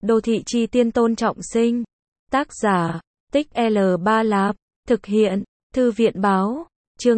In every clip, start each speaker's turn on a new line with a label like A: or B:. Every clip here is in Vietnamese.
A: Đô thị chi tiên Tôn Trọng Sinh. Tác giả, Tích L3 Lạp. Thực hiện, Thư viện báo. Chương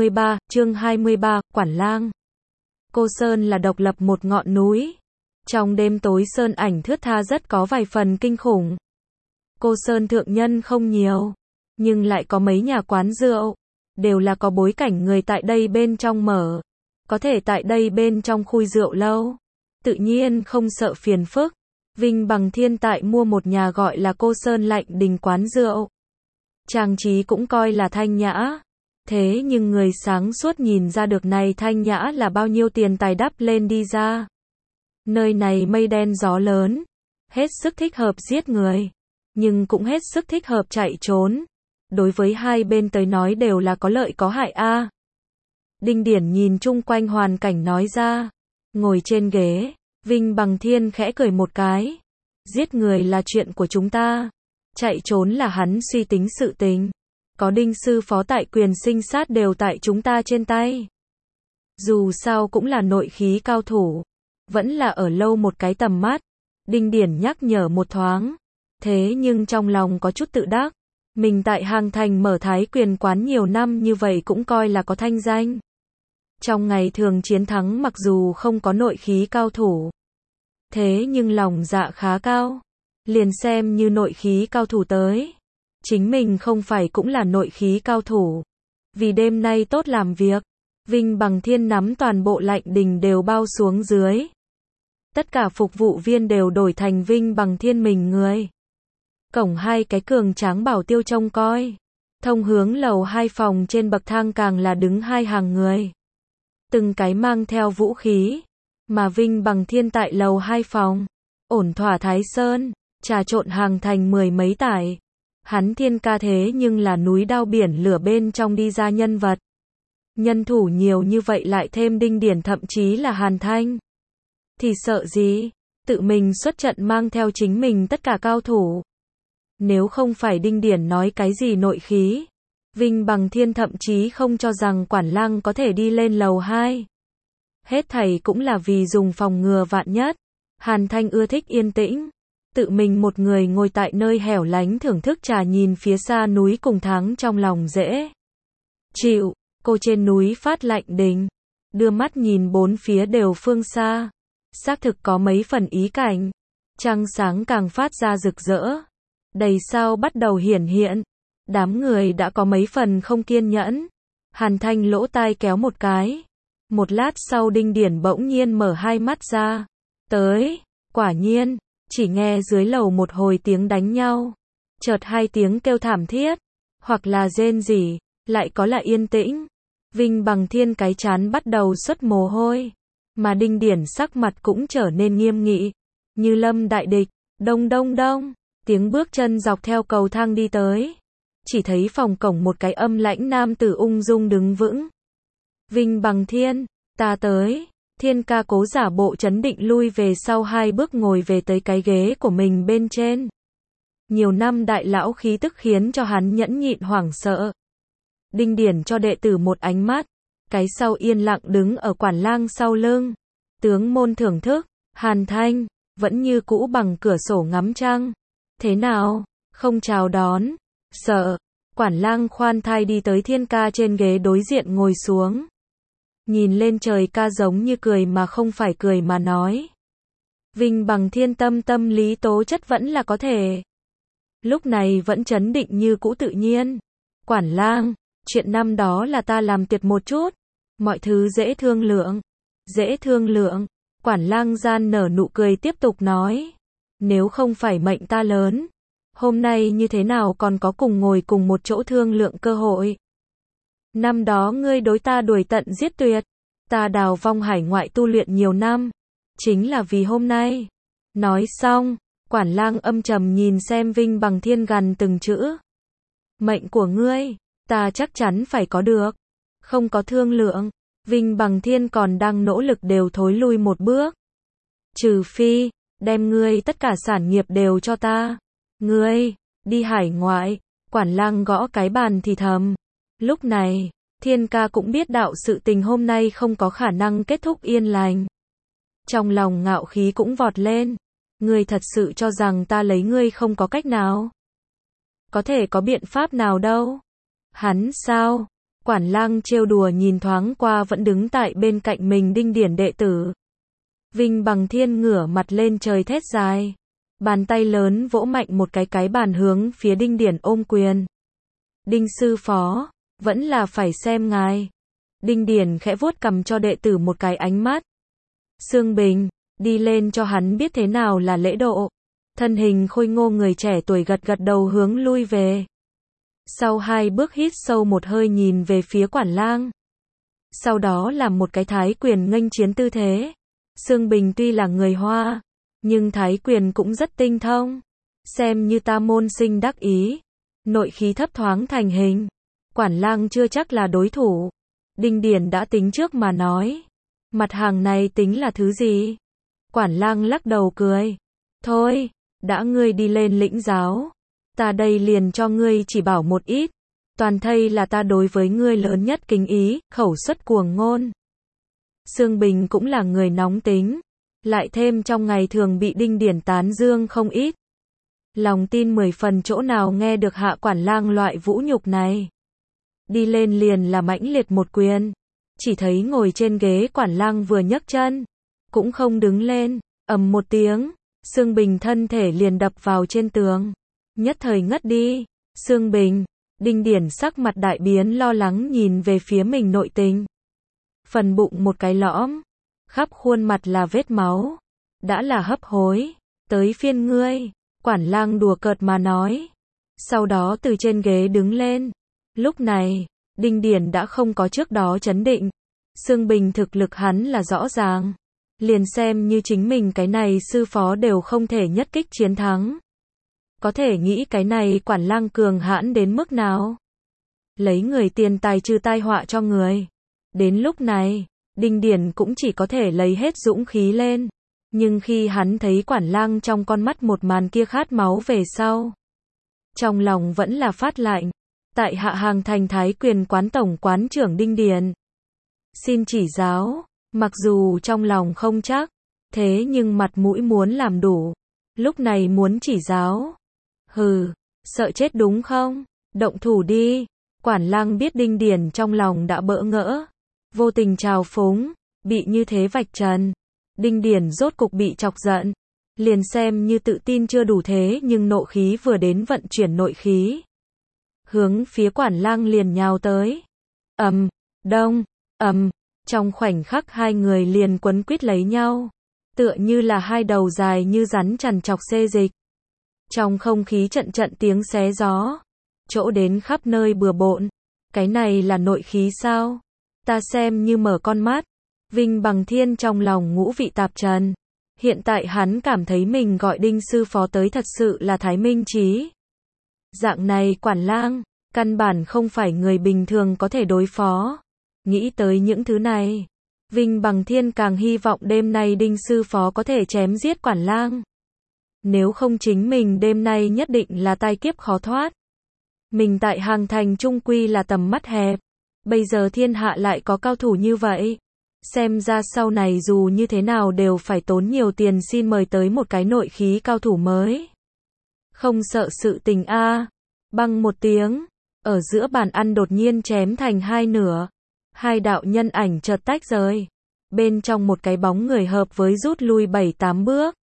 A: 23, Quản Lang. Cô Sơn là độc lập một ngọn núi. Trong đêm tối sơn ảnh thướt tha rất có vài phần kinh khủng. Cô Sơn thượng nhân không nhiều, nhưng lại có mấy nhà quán rượu, đều là có bối cảnh người tại đây bên trong mở. Có thể tại đây bên trong khui rượu lâu, tự nhiên không sợ phiền phức. Vinh Bằng Thiên tại mua một nhà gọi là Cô Sơn Lạnh Đình quán rượu. Trang trí cũng coi là thanh nhã. Thế nhưng người sáng suốt nhìn ra được này thanh nhã là bao nhiêu tiền tài đắp lên đi ra. Nơi này mây đen gió lớn, hết sức thích hợp giết người, nhưng cũng hết sức thích hợp chạy trốn. Đối với hai bên tới nói đều là có lợi có hại a. Đinh Điển nhìn chung quanh hoàn cảnh nói ra. Ngồi trên ghế, Vinh Bằng Thiên khẽ cười một cái. Giết người là chuyện của chúng ta, chạy trốn là hắn suy tính sự tình. Có Đinh sư phó tại quyền sinh sát đều tại chúng ta trên tay. Dù sao cũng là nội khí cao thủ, vẫn là ở lâu một cái tầm mắt. Đinh Điển nhắc nhở một thoáng. Thế nhưng trong lòng có chút tự đắc. Mình tại Hàng Thành mở Thái Quyền quán nhiều năm như vậy cũng coi là có thanh danh. Trong ngày thường chiến thắng mặc dù không có nội khí cao thủ, thế nhưng lòng dạ khá cao. Liền xem như nội khí cao thủ tới, chính mình không phải cũng là nội khí cao thủ. Vì đêm nay tốt làm việc, Vinh Bằng Thiên nắm toàn bộ Lạnh Đình đều bao xuống dưới. Tất cả phục vụ viên đều đổi thành Vinh Bằng Thiên mình người. Cổng hai cái cường tráng bảo tiêu trông coi. Thông hướng lầu 2 phòng trên bậc thang càng là đứng hai hàng người. Từng cái mang theo vũ khí. Mà Vinh Bằng Thiên tại lầu 2 phòng. Ổn thỏa Thái Sơn, trà trộn Hàng Thành mười mấy tải. Hắn Thiên ca thế nhưng là núi đao biển lửa bên trong đi ra nhân vật. Nhân thủ nhiều như vậy lại thêm Đinh Điển thậm chí là Hàn Thanh. Thì sợ gì, tự mình xuất trận mang theo chính mình tất cả cao thủ. Nếu không phải Đinh Điển nói cái gì nội khí, Vinh Bằng Thiên thậm chí không cho rằng Quản Lang có thể đi lên lầu 2. Hết thảy cũng là vì dùng phòng ngừa vạn nhất. Hàn Thanh ưa thích yên tĩnh, tự mình một người ngồi tại nơi hẻo lánh thưởng thức trà nhìn phía xa núi cùng tháng trong lòng dễ chịu. Cô trên núi Phát Lạnh Đình, đưa mắt nhìn bốn phía đều phương xa, xác thực có mấy phần ý cảnh. Trăng sáng càng phát ra rực rỡ, đầy sao bắt đầu hiển hiện. Đám người đã có mấy phần không kiên nhẫn. Hàn Thanh lỗ tai kéo một cái. Một lát sau Đinh Điển bỗng nhiên mở hai mắt ra. Tới, quả nhiên, chỉ nghe dưới lầu một hồi tiếng đánh nhau. Chợt hai tiếng kêu thảm thiết, hoặc là rên rỉ, lại có là yên tĩnh. Vinh Bằng Thiên cái trán bắt đầu xuất mồ hôi. Mà Đinh Điển sắc mặt cũng trở nên nghiêm nghị. Như lâm đại địch, đông đông đông. Tiếng bước chân dọc theo cầu thang đi tới. Chỉ thấy phòng cổng một cái âm lãnh nam tử ung dung đứng vững. Vinh Bằng Thiên, ta tới. Thiên ca cố giả bộ trấn định lui về sau hai bước ngồi về tới cái ghế của mình bên trên. Nhiều năm đại lão khí tức khiến cho hắn nhẫn nhịn hoảng sợ. Đinh Điển cho đệ tử một ánh mắt. Cái sau yên lặng đứng ở Quản Lang sau lưng. Tướng môn thưởng thức. Hàn Thanh vẫn như cũ bằng cửa sổ ngắm trăng. Thế nào, không chào đón? Sợ. Quản Lang khoan thai đi tới Thiên ca trên ghế đối diện ngồi xuống. Nhìn lên trời ca giống như cười mà không phải cười mà nói. Vinh Bằng Thiên tâm lý tố chất vẫn là có thể. Lúc này vẫn trấn định như cũ tự nhiên. Quản Lang, chuyện năm đó là ta làm tuyệt một chút. Mọi thứ dễ thương lượng. Dễ thương lượng. Quản Lang gian nở nụ cười tiếp tục nói. Nếu không phải mệnh ta lớn, hôm nay như thế nào còn có cùng ngồi cùng một chỗ thương lượng cơ hội. Năm đó ngươi đối ta đuổi tận giết tuyệt, ta đào vong hải ngoại tu luyện nhiều năm, chính là vì hôm nay. Nói xong, Quản Lang âm trầm nhìn xem Vinh Bằng Thiên gằn từng chữ. Mệnh của ngươi, ta chắc chắn phải có được. Không có thương lượng, Vinh Bằng Thiên còn đang nỗ lực đều thối lui một bước. Trừ phi, đem ngươi tất cả sản nghiệp đều cho ta. Ngươi, đi hải ngoại. Quản Lang gõ cái bàn thì thầm. Lúc này, Thiên ca cũng biết đạo sự tình hôm nay không có khả năng kết thúc yên lành. Trong lòng ngạo khí cũng vọt lên. Ngươi thật sự cho rằng ta lấy ngươi không có cách nào? Có thể có biện pháp nào đâu. Hắn sao? Quản Lang trêu đùa nhìn thoáng qua vẫn đứng tại bên cạnh mình Đinh Điển đệ tử. Vinh Bằng Thiên ngửa mặt lên trời thét dài. Bàn tay lớn vỗ mạnh một cái bàn hướng phía Đinh Điển ôm quyền. Đinh sư phó, vẫn là phải xem ngài. Đinh Điển khẽ vuốt cằm cho đệ tử một cái ánh mắt. Sương Bình, đi lên cho hắn biết thế nào là lễ độ. Thân hình khôi ngô người trẻ tuổi gật gật đầu hướng lui về. Sau 2 bước hít sâu một hơi nhìn về phía Quản Lang. Sau đó làm một cái thái quyền nghênh chiến tư thế. Sương Bình tuy là người Hoa, nhưng thái quyền cũng rất tinh thông. Xem như ta môn sinh đắc ý. Nội khí thấp thoáng thành hình. Quản Lang chưa chắc là đối thủ. Đinh Điển đã tính trước mà nói. Mặt hàng này tính là thứ gì? Quản Lang lắc đầu cười. Thôi, đã ngươi đi lên lĩnh giáo. Ta đây liền cho ngươi chỉ bảo một ít. Toàn thây là ta đối với ngươi lớn nhất kính ý, khẩu xuất cuồng ngôn. Sương Bình cũng là người nóng tính. Lại thêm trong ngày thường bị Đinh Điển tán dương không ít. Lòng tin 10 phần chỗ nào nghe được Hạ Quản Lang loại vũ nhục này. Đi lên liền là mãnh liệt một quyền. Chỉ thấy ngồi trên ghế Quản Lang vừa nhấc chân. Cũng không đứng lên, ầm một tiếng. Sương Bình thân thể liền đập vào trên tường. Nhất thời ngất đi. Sương Bình, Đinh Điển sắc mặt đại biến lo lắng nhìn về phía mình nội tình. Phần bụng một cái lõm. Khắp khuôn mặt là vết máu. Đã là hấp hối. Tới phiên ngươi. Quản Lang đùa cợt mà nói. Sau đó từ trên ghế đứng lên. Lúc này, Đinh Điển đã không có trước đó chấn định. Sương Bình thực lực hắn là rõ ràng. Liền xem như chính mình cái này sư phó đều không thể nhất kích chiến thắng. Có thể nghĩ cái này Quản Lang cường hãn đến mức nào. Lấy người tiền tài trừ tai họa cho người. Đến lúc này, Đinh Điển cũng chỉ có thể lấy hết dũng khí lên. Nhưng khi hắn thấy Quản Lang trong con mắt một màn kia khát máu về sau. Trong lòng vẫn là phát lạnh. Tại Hạ Hàng Thành Thái Quyền quán tổng quán trưởng Đinh Điển. Xin chỉ giáo, mặc dù trong lòng không chắc, thế nhưng mặt mũi muốn làm đủ. Lúc này muốn chỉ giáo. Hừ, sợ chết đúng không? Động thủ đi. Quản Lang biết Đinh Điển trong lòng đã bỡ ngỡ. Vô tình trào phúng, bị như thế vạch trần. Đinh Điển rốt cục bị chọc giận. Liền xem như tự tin chưa đủ thế nhưng nộ khí vừa đến vận chuyển nội khí. Hướng phía Quản Lang liền nhào tới. Đông, trong khoảnh khắc hai người liền quấn quýt lấy nhau. Tựa như là hai đầu dài như rắn chằn chọc xê dịch. Trong không khí trận trận tiếng xé gió. Chỗ đến khắp nơi bừa bộn. Cái này là nội khí sao? Ta xem như mở con mắt. Vinh Bằng Thiên trong lòng ngũ vị tạp trần. Hiện tại hắn cảm thấy mình gọi Đinh sư phó tới thật sự là thái minh trí. Dạng này Quản Lang, căn bản không phải người bình thường có thể đối phó. Nghĩ tới những thứ này, Vinh Bằng Thiên càng hy vọng đêm nay Đinh sư phó có thể chém giết Quản Lang. Nếu không chính mình đêm nay nhất định là tai kiếp khó thoát. Mình tại Hàng Thành trung quy là tầm mắt hẹp. Bây giờ thiên hạ lại có cao thủ như vậy. Xem ra sau này dù như thế nào đều phải tốn nhiều tiền xin mời tới một cái nội khí cao thủ mới. Không sợ sự tình a. Băng một tiếng, ở giữa bàn ăn đột nhiên chém thành hai nửa. Hai đạo nhân ảnh chợt tách rời. Bên trong một cái bóng người hợp với rút lui 7-8 bước.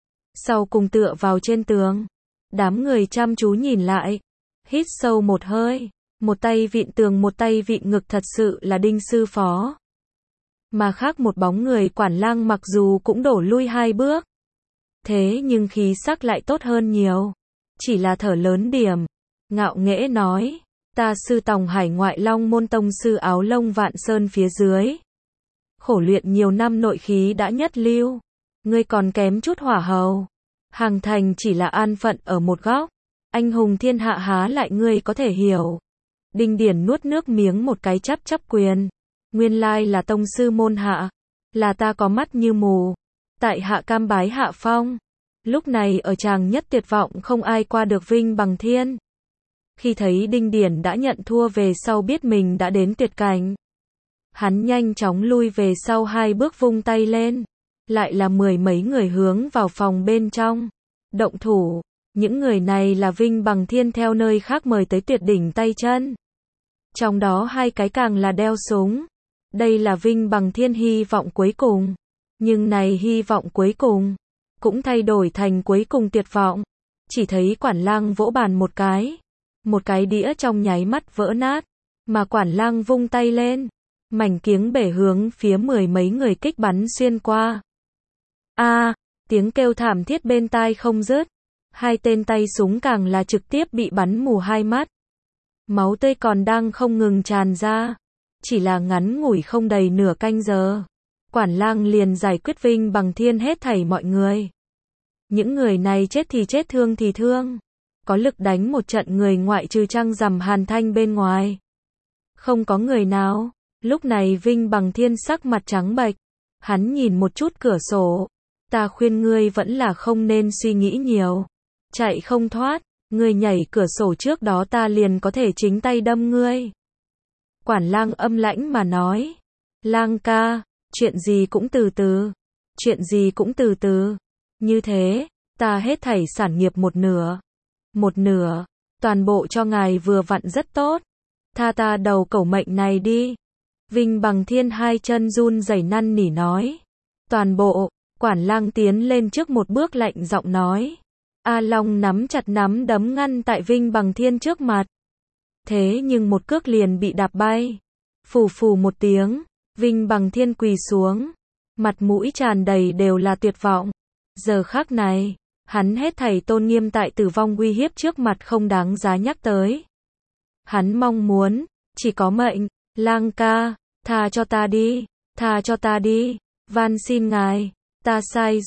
A: Sau cùng tựa vào trên tường. Đám người chăm chú nhìn lại. Hít sâu một hơi. Một tay vịn tường một tay vịn ngực thật sự là Đinh sư phó. Mà khác một bóng người Quản Lang mặc dù cũng đổ lui 2 bước. Thế nhưng khí sắc lại tốt hơn nhiều. Chỉ là thở lớn điểm. Ngạo nghễ nói. Ta sư tòng hải ngoại long môn tông sư áo lông vạn sơn phía dưới. Khổ luyện nhiều năm nội khí đã nhất lưu. Ngươi còn kém chút hỏa hầu. Hàng Thành chỉ là an phận ở một góc. Anh hùng thiên hạ há lại ngươi có thể hiểu. Đinh Điển nuốt nước miếng một cái chắp quyền. Nguyên lai là tông sư môn hạ. Là ta có mắt như mù. Tại hạ cam bái hạ phong. Lúc này ở tràng nhất tuyệt vọng không ai qua được Vinh Bằng Thiên. Khi thấy Đinh Điển đã nhận thua về sau biết mình đã đến tuyệt cảnh. Hắn nhanh chóng lui về sau 2 bước vung tay lên. lại là mười mấy người hướng vào phòng bên trong. Động thủ, những người này là Vinh Bằng Thiên theo nơi khác mời tới tuyệt đỉnh tay chân. Trong đó hai cái càng là đeo súng. Đây là Vinh Bằng Thiên hy vọng cuối cùng. Nhưng này hy vọng cuối cùng, cũng thay đổi thành cuối cùng tuyệt vọng. Chỉ thấy Quản Lang vỗ bàn một cái đĩa trong nháy mắt vỡ nát, mà Quản Lang vung tay lên, mảnh kiếng bể hướng phía mười mấy người kích bắn xuyên qua. Tiếng kêu thảm thiết bên tai không dứt, hai tên tay súng càng là trực tiếp bị bắn mù hai mắt. Máu tươi còn đang không ngừng tràn ra, chỉ là ngắn ngủi không đầy nửa canh giờ. Quản Lang liền giải quyết Vinh Bằng Thiên hết thảy mọi người. Những người này chết thì chết, thương thì thương. Có lực đánh một trận người ngoại trừ Trăng Rằm Hàn Thanh bên ngoài. Không có người nào. Lúc này Vinh Bằng Thiên sắc mặt trắng bệch. Hắn nhìn một chút cửa sổ. Ta khuyên ngươi vẫn là không nên suy nghĩ nhiều. Chạy không thoát, ngươi nhảy cửa sổ trước đó ta liền có thể chính tay đâm ngươi. Quản Lang âm lãnh mà nói. Lang ca, chuyện gì cũng từ từ. Chuyện gì cũng từ từ. Như thế, ta hết thảy sản nghiệp một nửa. Một nửa, toàn bộ cho ngài vừa vặn rất tốt. Tha ta đầu cẩu mệnh này đi. Vinh Bằng Thiên hai chân run rẩy năn nỉ nói. Toàn bộ, Quản Lang tiến lên trước một bước lạnh giọng nói. A Long nắm chặt nắm đấm ngăn tại Vinh Bằng Thiên trước mặt. Thế nhưng một cước liền bị đạp bay. Phù phù một tiếng, Vinh Bằng Thiên quỳ xuống. Mặt mũi tràn đầy đều là tuyệt vọng. Giờ khắc này, hắn hết thảy tôn nghiêm tại tử vong uy hiếp trước mặt không đáng giá nhắc tới. Hắn mong muốn, chỉ có mệnh. Lang ca, tha cho ta đi, tha cho ta đi, van xin ngài, ta sai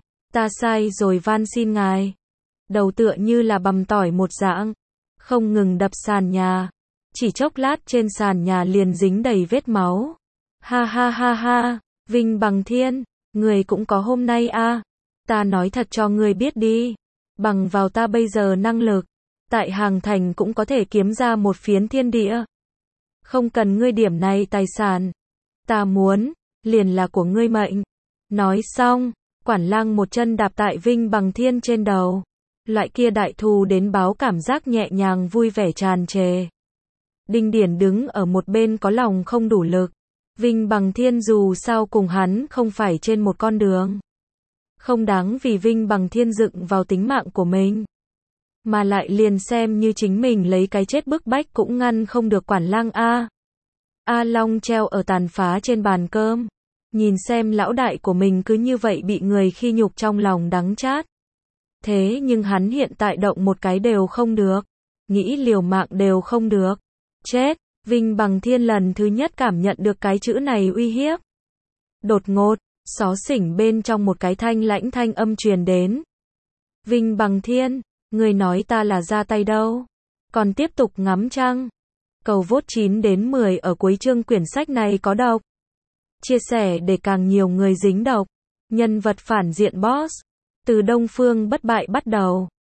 A: rồi van xin ngài. Đầu tựa như là bằm tỏi một dạng, không ngừng đập sàn nhà. Chỉ chốc lát trên sàn nhà liền dính đầy vết máu. Ha ha ha ha, Vinh Bằng Thiên, người cũng có hôm nay a. Ta nói thật cho ngươi biết đi, bằng vào ta bây giờ năng lực, tại Hàng Thành cũng có thể kiếm ra một phiến thiên địa. Không cần ngươi điểm này tài sản, ta muốn, liền là của ngươi mệnh. Nói xong, Quản Lang một chân đạp tại Vinh Bằng Thiên trên đầu. Loại kia đại thù đến báo cảm giác nhẹ nhàng vui vẻ tràn trề. Đinh Điển đứng ở một bên có lòng không đủ lực. Vinh Bằng Thiên dù sao cùng hắn không phải trên một con đường. Không đáng vì Vinh Bằng Thiên dựng vào tính mạng của mình. Mà lại liền xem như chính mình lấy cái chết bức bách cũng ngăn không được Quản Lang a. A Long treo ở tàn phá trên bàn cơm. Nhìn xem lão đại của mình cứ như vậy bị người khi nhục trong lòng đắng chát. Thế nhưng hắn hiện tại động một cái đều không được. Nghĩ liều mạng đều không được. Chết, Vinh Bằng Thiên lần thứ nhất cảm nhận được cái chữ này uy hiếp. Đột ngột, xó xỉnh bên trong một cái thanh lãnh thanh âm truyền đến. Vinh Bằng Thiên, người nói ta là ra tay đâu. Còn tiếp tục ngắm trăng. Cầu vote 9 đến 10 ở cuối chương quyển sách này có độc. Chia sẻ để càng nhiều người dính độc. Nhân vật phản diện boss. Từ Đông Phương Bất Bại bắt đầu.